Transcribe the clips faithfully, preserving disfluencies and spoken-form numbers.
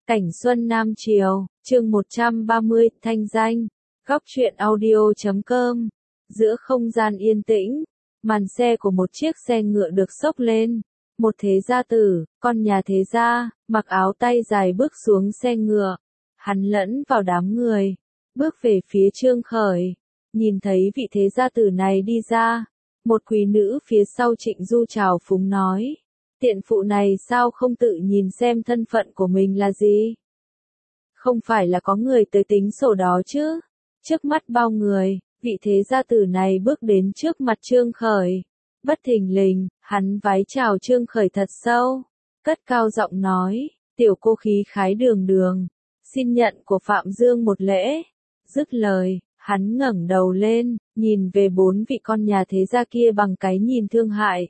Cảnh Xuân Nam Triều, chương một trăm ba mươi, thanh danh, góc truyện audio chấm com. Giữa không gian yên tĩnh, màn xe của một chiếc xe ngựa được xốc lên. Một thế gia tử, con nhà thế gia, mặc áo tay dài bước xuống xe ngựa. Hắn lẫn vào đám người, bước về phía Trương Khởi. Nhìn thấy vị thế gia tử này đi ra, một quý nữ phía sau Trịnh Du chào phúng nói. Tiện phụ này sao không tự nhìn xem thân phận của mình là gì? Không phải là có người tới tính sổ đó chứ? Trước mắt bao người, vị thế gia tử này bước đến trước mặt Trương Khởi. Bất thình lình, hắn vái chào Trương Khởi thật sâu, cất cao giọng nói, tiểu cô khí khái đường đường, xin nhận của Phạm Dương một lễ. Dứt lời, hắn ngẩng đầu lên, nhìn về bốn vị con nhà thế gia kia bằng cái nhìn thương hại.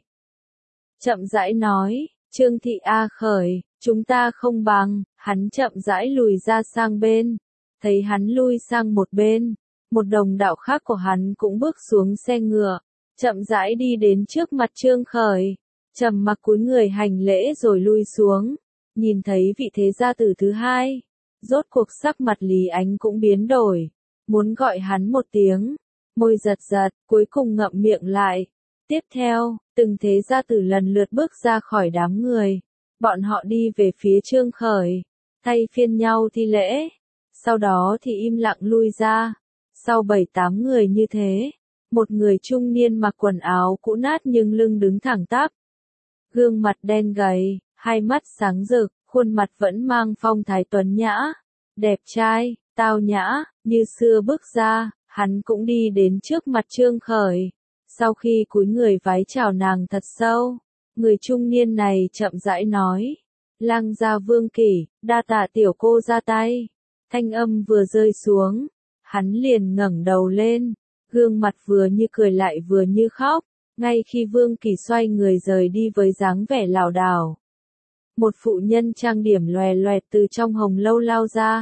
Chậm rãi nói, Trương Thị A Khởi, chúng ta không bằng, hắn chậm rãi lùi ra sang bên. Thấy hắn lui sang một bên, một đồng đạo khác của hắn cũng bước xuống xe ngựa, chậm rãi đi đến trước mặt Trương Khởi, trầm mặc cúi người hành lễ rồi lui xuống. Nhìn thấy vị thế gia tử thứ hai, rốt cuộc sắc mặt Lý Ánh cũng biến đổi, muốn gọi hắn một tiếng, môi giật giật, cuối cùng ngậm miệng lại. Tiếp theo, từng thế gia tử lần lượt bước ra khỏi đám người. Bọn họ đi về phía Trương Khởi, thay phiên nhau thi lễ. Sau đó thì im lặng lui ra. Sau bảy tám người như thế, một người trung niên mặc quần áo cũ nát nhưng lưng đứng thẳng tắp. Gương mặt đen gầy, hai mắt sáng rực, khuôn mặt vẫn mang phong thái tuấn nhã, đẹp trai, tao nhã, như xưa bước ra, hắn cũng đi đến trước mặt Trương Khởi. Sau khi cúi người vái chào nàng thật sâu, người trung niên này chậm rãi nói, Lăng gia Vương Kỷ, đa tạ tiểu cô ra tay. Thanh âm vừa rơi xuống, hắn liền ngẩng đầu lên, gương mặt vừa như cười lại vừa như khóc, ngay khi Vương Kỷ xoay người rời đi với dáng vẻ lảo đảo. Một phụ nhân trang điểm loè loẹt từ trong hồng lâu lao ra,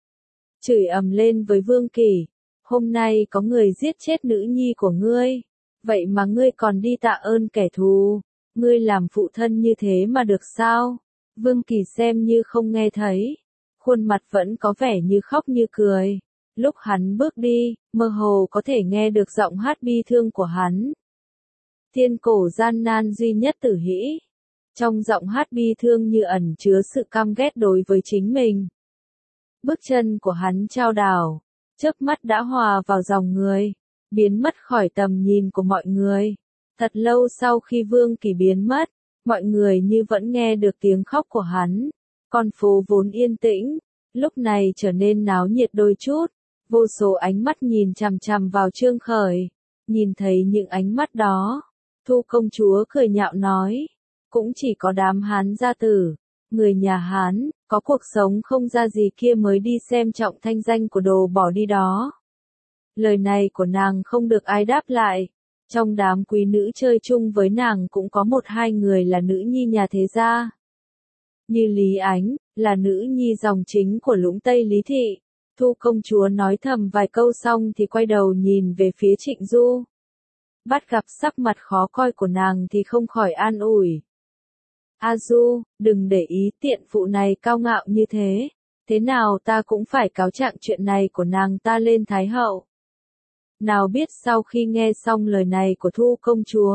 chửi ầm lên với Vương Kỷ, hôm nay có người giết chết nữ nhi của ngươi. Vậy mà ngươi còn đi tạ ơn kẻ thù, ngươi làm phụ thân như thế mà được sao? Vương Kỳ xem như không nghe thấy, khuôn mặt vẫn có vẻ như khóc như cười. Lúc hắn bước đi, mơ hồ có thể nghe được giọng hát bi thương của hắn. Thiên cổ gian nan duy nhất tử hĩ. Trong giọng hát bi thương như ẩn chứa sự căm ghét đối với chính mình. Bước chân của hắn chao đảo, chớp mắt đã hòa vào dòng người, biến mất khỏi tầm nhìn của mọi người. Thật lâu sau khi Vương Kỳ biến mất, mọi người như vẫn nghe được tiếng khóc của hắn. Con phố vốn yên tĩnh, lúc này trở nên náo nhiệt đôi chút. Vô số ánh mắt nhìn chằm chằm vào Trương Khởi. Nhìn thấy những ánh mắt đó, Thu công chúa cười nhạo nói, cũng chỉ có đám Hán gia tử, người nhà Hán, có cuộc sống không ra gì kia mới đi xem trọng thanh danh của đồ bỏ đi đó. Lời này của nàng không được ai đáp lại. Trong đám quý nữ chơi chung với nàng cũng có một hai người là nữ nhi nhà thế gia. Như Lý Ánh, là nữ nhi dòng chính của Lũng Tây Lý Thị. Thu công chúa nói thầm vài câu xong thì quay đầu nhìn về phía Trịnh Du. Bắt gặp sắc mặt khó coi của nàng thì không khỏi an ủi. A Du, đừng để ý tiện phụ này cao ngạo như thế. Thế nào ta cũng phải cáo trạng chuyện này của nàng ta lên Thái Hậu. Nào biết sau khi nghe xong lời này của Thu công chúa,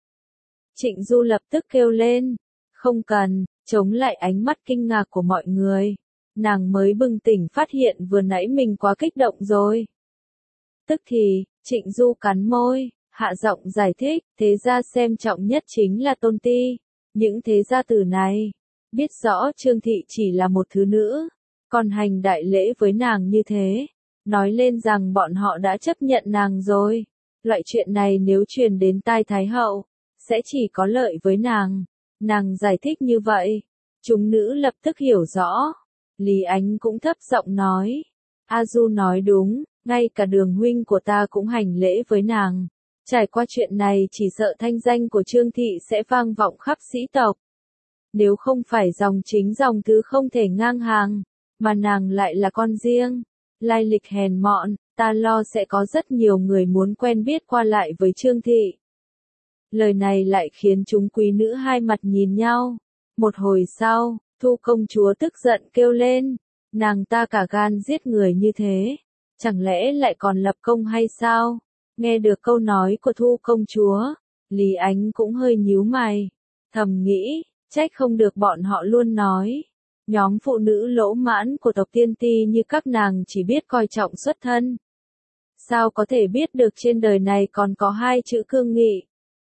Trịnh Du lập tức kêu lên, không cần, chống lại ánh mắt kinh ngạc của mọi người. Nàng mới bừng tỉnh phát hiện vừa nãy mình quá kích động rồi. Tức thì, Trịnh Du cắn môi, hạ giọng giải thích, thế gia xem trọng nhất chính là Tôn Ti. Những thế gia tử này, biết rõ Trương Thị chỉ là một thứ nữ, còn hành đại lễ với nàng như thế. Nói lên rằng bọn họ đã chấp nhận nàng rồi. Loại chuyện này nếu truyền đến tai Thái Hậu, sẽ chỉ có lợi với nàng. Nàng giải thích như vậy, chúng nữ lập tức hiểu rõ. Lý Ánh cũng thấp giọng nói, A Du nói đúng, ngay cả Đường huynh của ta cũng hành lễ với nàng. Trải qua chuyện này chỉ sợ thanh danh của Trương Thị sẽ vang vọng khắp sĩ tộc. Nếu không phải dòng chính dòng thứ không thể ngang hàng, mà nàng lại là con riêng, lai lịch hèn mọn, ta lo sẽ có rất nhiều người muốn quen biết qua lại với Trương Thị. Lời này lại khiến chúng quý nữ hai mặt nhìn nhau. Một hồi sau, Thu công chúa tức giận kêu lên, nàng ta cả gan giết người như thế, chẳng lẽ lại còn lập công hay sao? Nghe được câu nói của Thu công chúa, Lý Ánh cũng hơi nhíu mày, thầm nghĩ, trách không được bọn họ luôn nói. Nhóm phụ nữ lỗ mãn của tộc Tiên Ti như các nàng chỉ biết coi trọng xuất thân. Sao có thể biết được trên đời này còn có hai chữ cương nghị?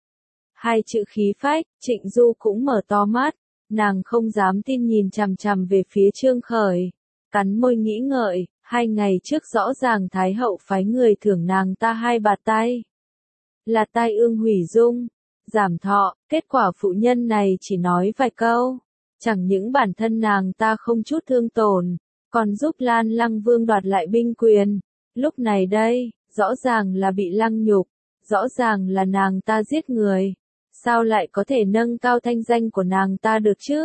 Hai chữ khí phách, Trịnh Du cũng mở to mắt, nàng không dám tin nhìn chằm chằm về phía Trương Khởi, cắn môi nghĩ ngợi, hai ngày trước rõ ràng Thái hậu phái người thưởng nàng ta hai bạt tay. Là tai ương hủy dung, giảm thọ, kết quả phụ nhân này chỉ nói vài câu. Chẳng những bản thân nàng ta không chút thương tổn, còn giúp Lan Lăng Vương đoạt lại binh quyền. Lúc này đây, rõ ràng là bị lăng nhục, rõ ràng là nàng ta giết người. Sao lại có thể nâng cao thanh danh của nàng ta được chứ?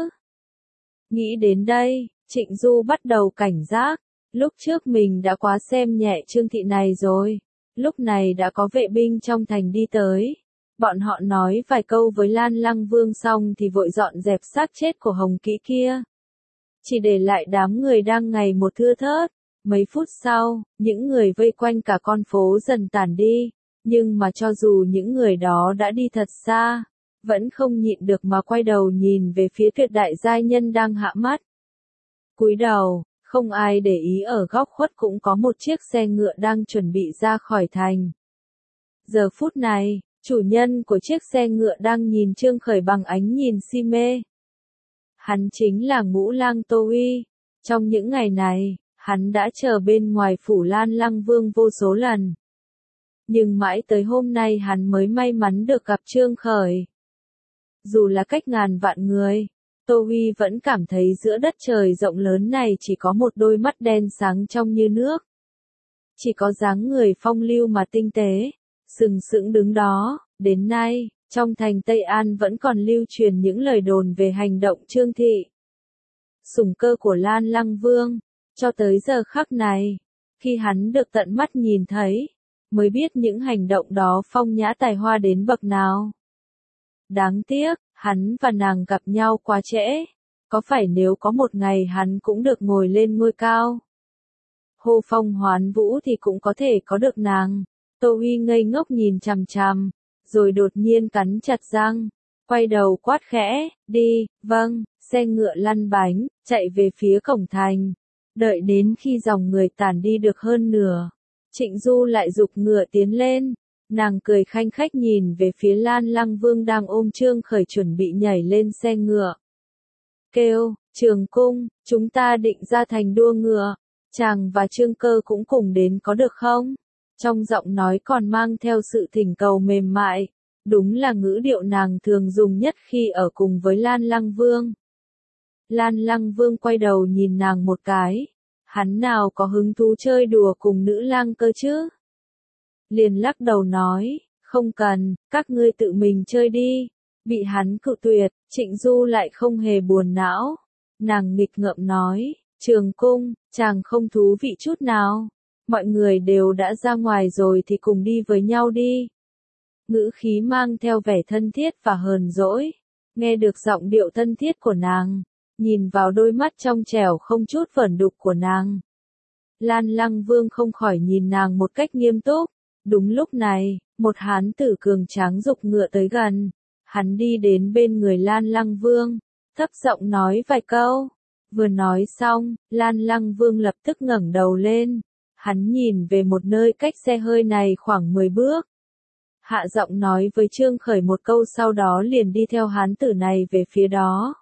Nghĩ đến đây, Trịnh Du bắt đầu cảnh giác. Lúc trước mình đã quá xem nhẹ Trương Thị này rồi. Lúc này đã có vệ binh trong thành đi tới. Bọn họ nói vài câu với Lan Lăng Vương xong thì vội dọn dẹp xác chết của Hồng Kỹ kia. Chỉ để lại đám người đang ngày một thưa thớt. Mấy phút sau, những người vây quanh cả con phố dần tản đi. Nhưng mà cho dù những người đó đã đi thật xa, vẫn không nhịn được mà quay đầu nhìn về phía tuyệt đại giai nhân đang hạ mắt. Cúi đầu, không ai để ý ở góc khuất cũng có một chiếc xe ngựa đang chuẩn bị ra khỏi thành. Giờ phút này, chủ nhân của chiếc xe ngựa đang nhìn Trương Khởi bằng ánh nhìn si mê. Hắn chính là Ngũ Lang Tô Uy. Trong những ngày này, hắn đã chờ bên ngoài phủ Lan Lăng Vương vô số lần. Nhưng mãi tới hôm nay hắn mới may mắn được gặp Trương Khởi. Dù là cách ngàn vạn người, Tô Uy vẫn cảm thấy giữa đất trời rộng lớn này chỉ có một đôi mắt đen sáng trong như nước. Chỉ có dáng người phong lưu mà tinh tế, sừng sững đứng đó. Đến nay, trong thành Tây An vẫn còn lưu truyền những lời đồn về hành động Trương Thị. Sủng cơ của Lan Lăng Vương, cho tới giờ khắc này, khi hắn được tận mắt nhìn thấy, mới biết những hành động đó phong nhã tài hoa đến bậc nào. Đáng tiếc, hắn và nàng gặp nhau quá trễ, có phải nếu có một ngày hắn cũng được ngồi lên ngôi cao, hô phong hoán vũ thì cũng có thể có được nàng. Tô Uy ngây ngốc nhìn chằm chằm, rồi đột nhiên cắn chặt răng, quay đầu quát khẽ, đi, vâng, xe ngựa lăn bánh, chạy về phía cổng thành. Đợi đến khi dòng người tản đi được hơn nửa, Trịnh Du lại giục ngựa tiến lên, nàng cười khanh khách nhìn về phía Lan Lăng Vương đang ôm Trương Khởi chuẩn bị nhảy lên xe ngựa. Kêu, Trường Cung, chúng ta định ra thành đua ngựa, chàng và Trương Cơ cũng cùng đến có được không? Trong giọng nói còn mang theo sự thỉnh cầu mềm mại, đúng là ngữ điệu nàng thường dùng nhất khi ở cùng với Lan Lăng Vương. Lan Lăng Vương quay đầu nhìn nàng một cái, hắn nào có hứng thú chơi đùa cùng nữ lang cơ chứ? Liền lắc đầu nói, không cần, các ngươi tự mình chơi đi. Bị hắn cự tuyệt, Trịnh Du lại không hề buồn não. Nàng nghịch ngợm nói, Trường Cung, chàng không thú vị chút nào. Mọi người đều đã ra ngoài rồi thì cùng đi với nhau đi. Ngữ khí mang theo vẻ thân thiết và hờn dỗi. Nghe được giọng điệu thân thiết của nàng, nhìn vào đôi mắt trong trẻo không chút vẩn đục của nàng, Lan Lăng Vương không khỏi nhìn nàng một cách nghiêm túc. Đúng lúc này, một hán tử cường tráng giục ngựa tới gần. Hắn đi đến bên người Lan Lăng Vương, thấp giọng nói vài câu. Vừa nói xong, Lan Lăng Vương lập tức ngẩng đầu lên. Hắn nhìn về một nơi cách xe hơi này khoảng mười bước. Hạ giọng nói với Trương Khởi một câu sau đó liền đi theo hán tử này về phía đó.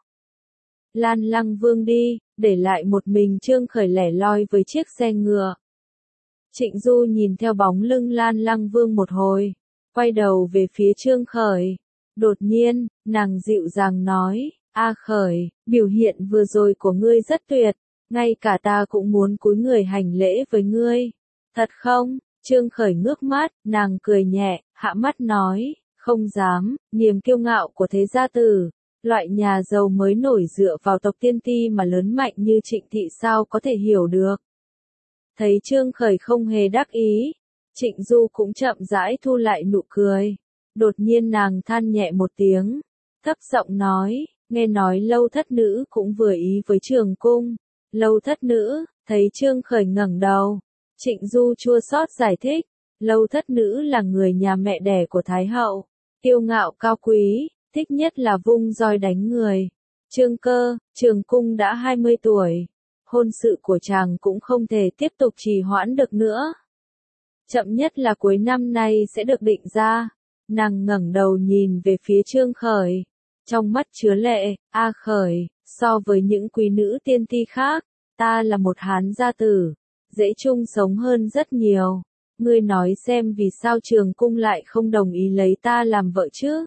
Lan Lăng Vương đi, để lại một mình Trương Khởi lẻ loi với chiếc xe ngựa. Trịnh Du nhìn theo bóng lưng Lan Lăng Vương một hồi, quay đầu về phía Trương Khởi. Đột nhiên, nàng dịu dàng nói, A Khởi, biểu hiện vừa rồi của ngươi rất tuyệt, ngay cả ta cũng muốn cúi người hành lễ với ngươi. Thật không? Trương Khởi ngước mắt, nàng cười nhẹ, hạ mắt nói, không dám, niềm kiêu ngạo của thế gia tử. Loại nhà giàu mới nổi dựa vào tộc Tiên Ti mà lớn mạnh như Trịnh Thị sao có thể hiểu được. Thấy Trương Khởi không hề đắc ý, Trịnh Du cũng chậm rãi thu lại nụ cười. Đột nhiên nàng than nhẹ một tiếng, thấp giọng nói, nghe nói Lâu thất nữ cũng vừa ý với Trường Cung. Lâu thất nữ, thấy Trương Khởi ngẩng đầu, Trịnh Du chua xót giải thích, Lâu thất nữ là người nhà mẹ đẻ của Thái hậu, kiêu ngạo cao quý, thích nhất là vung roi đánh người. Trương Cơ, Trường Cung đã hai mươi tuổi, hôn sự của chàng cũng không thể tiếp tục trì hoãn được nữa. Chậm nhất là cuối năm nay sẽ được định ra. Nàng ngẩng đầu nhìn về phía Trương Khởi, trong mắt chứa lệ, "A Khởi, so với những quý nữ tiên ti khác, ta là một Hán gia tử, dễ chung sống hơn rất nhiều. Ngươi nói xem vì sao Trường Cung lại không đồng ý lấy ta làm vợ chứ?"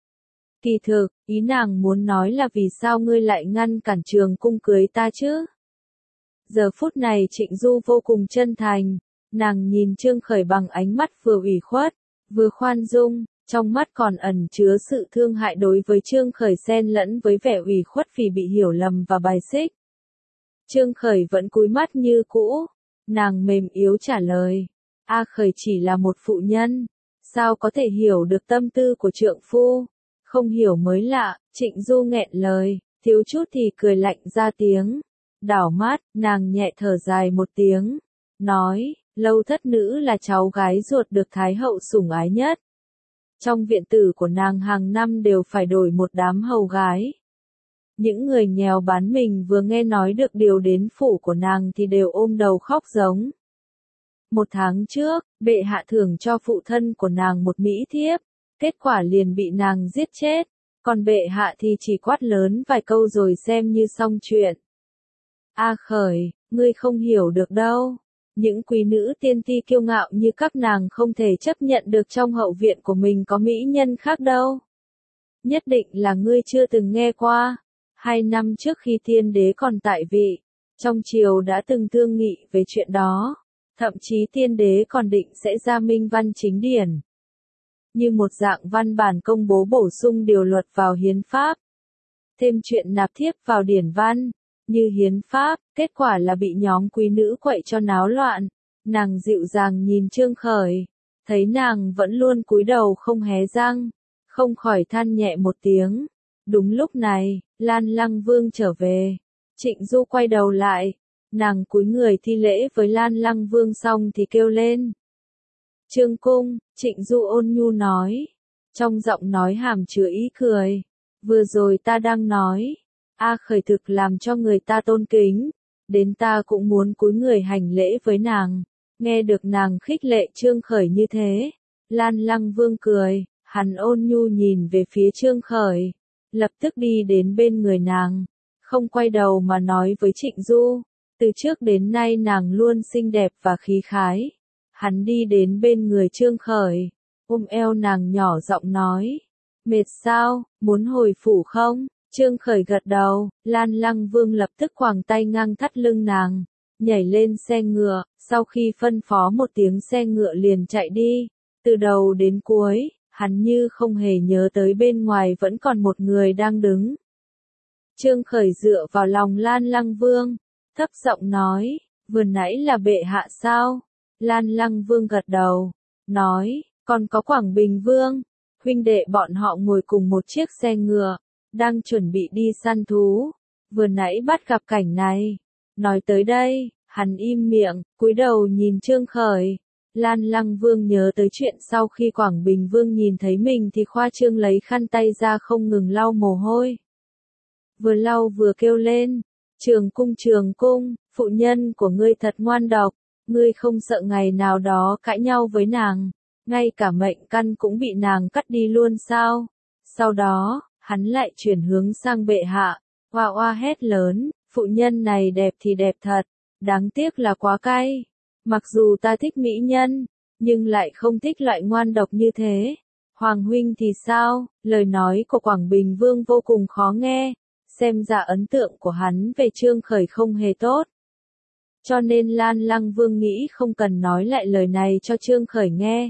Kỳ thực, ý nàng muốn nói là vì sao ngươi lại ngăn cản Trường Cung cưới ta chứ? Giờ phút này Trịnh Du vô cùng chân thành, nàng nhìn Trương Khởi bằng ánh mắt vừa ủy khuất, vừa khoan dung, trong mắt còn ẩn chứa sự thương hại đối với Trương Khởi xen lẫn với vẻ ủy khuất vì bị hiểu lầm và bài xích. Trương Khởi vẫn cúi mắt như cũ, nàng mềm yếu trả lời, "A Khởi chỉ là một phụ nhân, sao có thể hiểu được tâm tư của trượng phu?" Không hiểu mới lạ, Trịnh Du nghẹn lời, thiếu chút thì cười lạnh ra tiếng. Đảo mắt, nàng nhẹ thở dài một tiếng, nói, Lâu thất nữ là cháu gái ruột được Thái hậu sủng ái nhất. Trong viện tử của nàng hàng năm đều phải đổi một đám hầu gái. Những người nghèo bán mình vừa nghe nói được điều đến phủ của nàng thì đều ôm đầu khóc giống. Một tháng trước, bệ hạ thưởng cho phụ thân của nàng một mỹ thiếp, kết quả liền bị nàng giết chết, còn bệ hạ thì chỉ quát lớn vài câu rồi xem như xong chuyện. A Khởi, ngươi không hiểu được đâu. Những quý nữ tiên ti kiêu ngạo như các nàng không thể chấp nhận được trong hậu viện của mình có mỹ nhân khác đâu. Nhất định là ngươi chưa từng nghe qua. Hai năm trước khi tiên đế còn tại vị, trong triều đã từng thương nghị về chuyện đó. Thậm chí tiên đế còn định sẽ ra minh văn chính điển, như một dạng văn bản công bố bổ sung điều luật vào hiến pháp. Thêm chuyện nạp thiếp vào điển văn, như hiến pháp, kết quả là bị nhóm quý nữ quậy cho náo loạn. Nàng dịu dàng nhìn Trương Khởi, thấy nàng vẫn luôn cúi đầu không hé răng, không khỏi than nhẹ một tiếng. Đúng lúc này, Lan Lăng Vương trở về. Trịnh Du quay đầu lại, nàng cúi người thi lễ với Lan Lăng Vương xong thì kêu lên. Trương Cung, Trịnh Du ôn nhu nói, trong giọng nói hàm chứa ý cười. Vừa rồi ta đang nói, A Khởi thực làm cho người ta tôn kính, đến ta cũng muốn cúi người hành lễ với nàng. Nghe được nàng khích lệ Trương Khởi như thế, Lan Lăng Vương cười, hắn ôn nhu nhìn về phía Trương Khởi, lập tức đi đến bên người nàng, không quay đầu mà nói với Trịnh Du, từ trước đến nay nàng luôn xinh đẹp và khí khái. Hắn đi đến bên người Trương Khởi, ôm eo nàng nhỏ giọng nói, mệt sao, muốn hồi phủ không? Trương Khởi gật đầu, Lan Lăng Vương lập tức quàng tay ngang thắt lưng nàng, nhảy lên xe ngựa, sau khi phân phó một tiếng xe ngựa liền chạy đi, từ đầu đến cuối, hắn như không hề nhớ tới bên ngoài vẫn còn một người đang đứng. Trương Khởi dựa vào lòng Lan Lăng Vương, thấp giọng nói, vừa nãy là bệ hạ sao? Lan Lăng Vương gật đầu, nói, còn có Quảng Bình Vương, huynh đệ bọn họ ngồi cùng một chiếc xe ngựa, đang chuẩn bị đi săn thú, vừa nãy bắt gặp cảnh này. Nói tới đây, hắn im miệng, cúi đầu nhìn Trương Khởi. Lan Lăng Vương nhớ tới chuyện sau khi Quảng Bình Vương nhìn thấy mình thì khoa trương lấy khăn tay ra không ngừng lau mồ hôi. Vừa lau vừa kêu lên, Trường Cung Trường Cung, phụ nhân của ngươi thật ngoan độc, ngươi không sợ ngày nào đó cãi nhau với nàng, ngay cả mệnh căn cũng bị nàng cắt đi luôn sao? Sau đó, hắn lại chuyển hướng sang bệ hạ, oa oa hét lớn, phụ nhân này đẹp thì đẹp thật, đáng tiếc là quá cay. Mặc dù ta thích mỹ nhân, nhưng lại không thích loại ngoan độc như thế. Hoàng huynh thì sao? Lời nói của Quảng Bình Vương vô cùng khó nghe, xem ra ấn tượng của hắn về Trương Khởi không hề tốt. Cho nên Lan Lăng Vương nghĩ không cần nói lại lời này cho Trương Khởi nghe.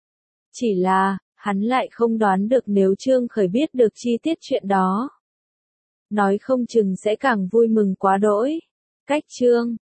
Chỉ là, hắn lại không đoán được nếu Trương Khởi biết được chi tiết chuyện đó, nói không chừng sẽ càng vui mừng quá đỗi. Cách chương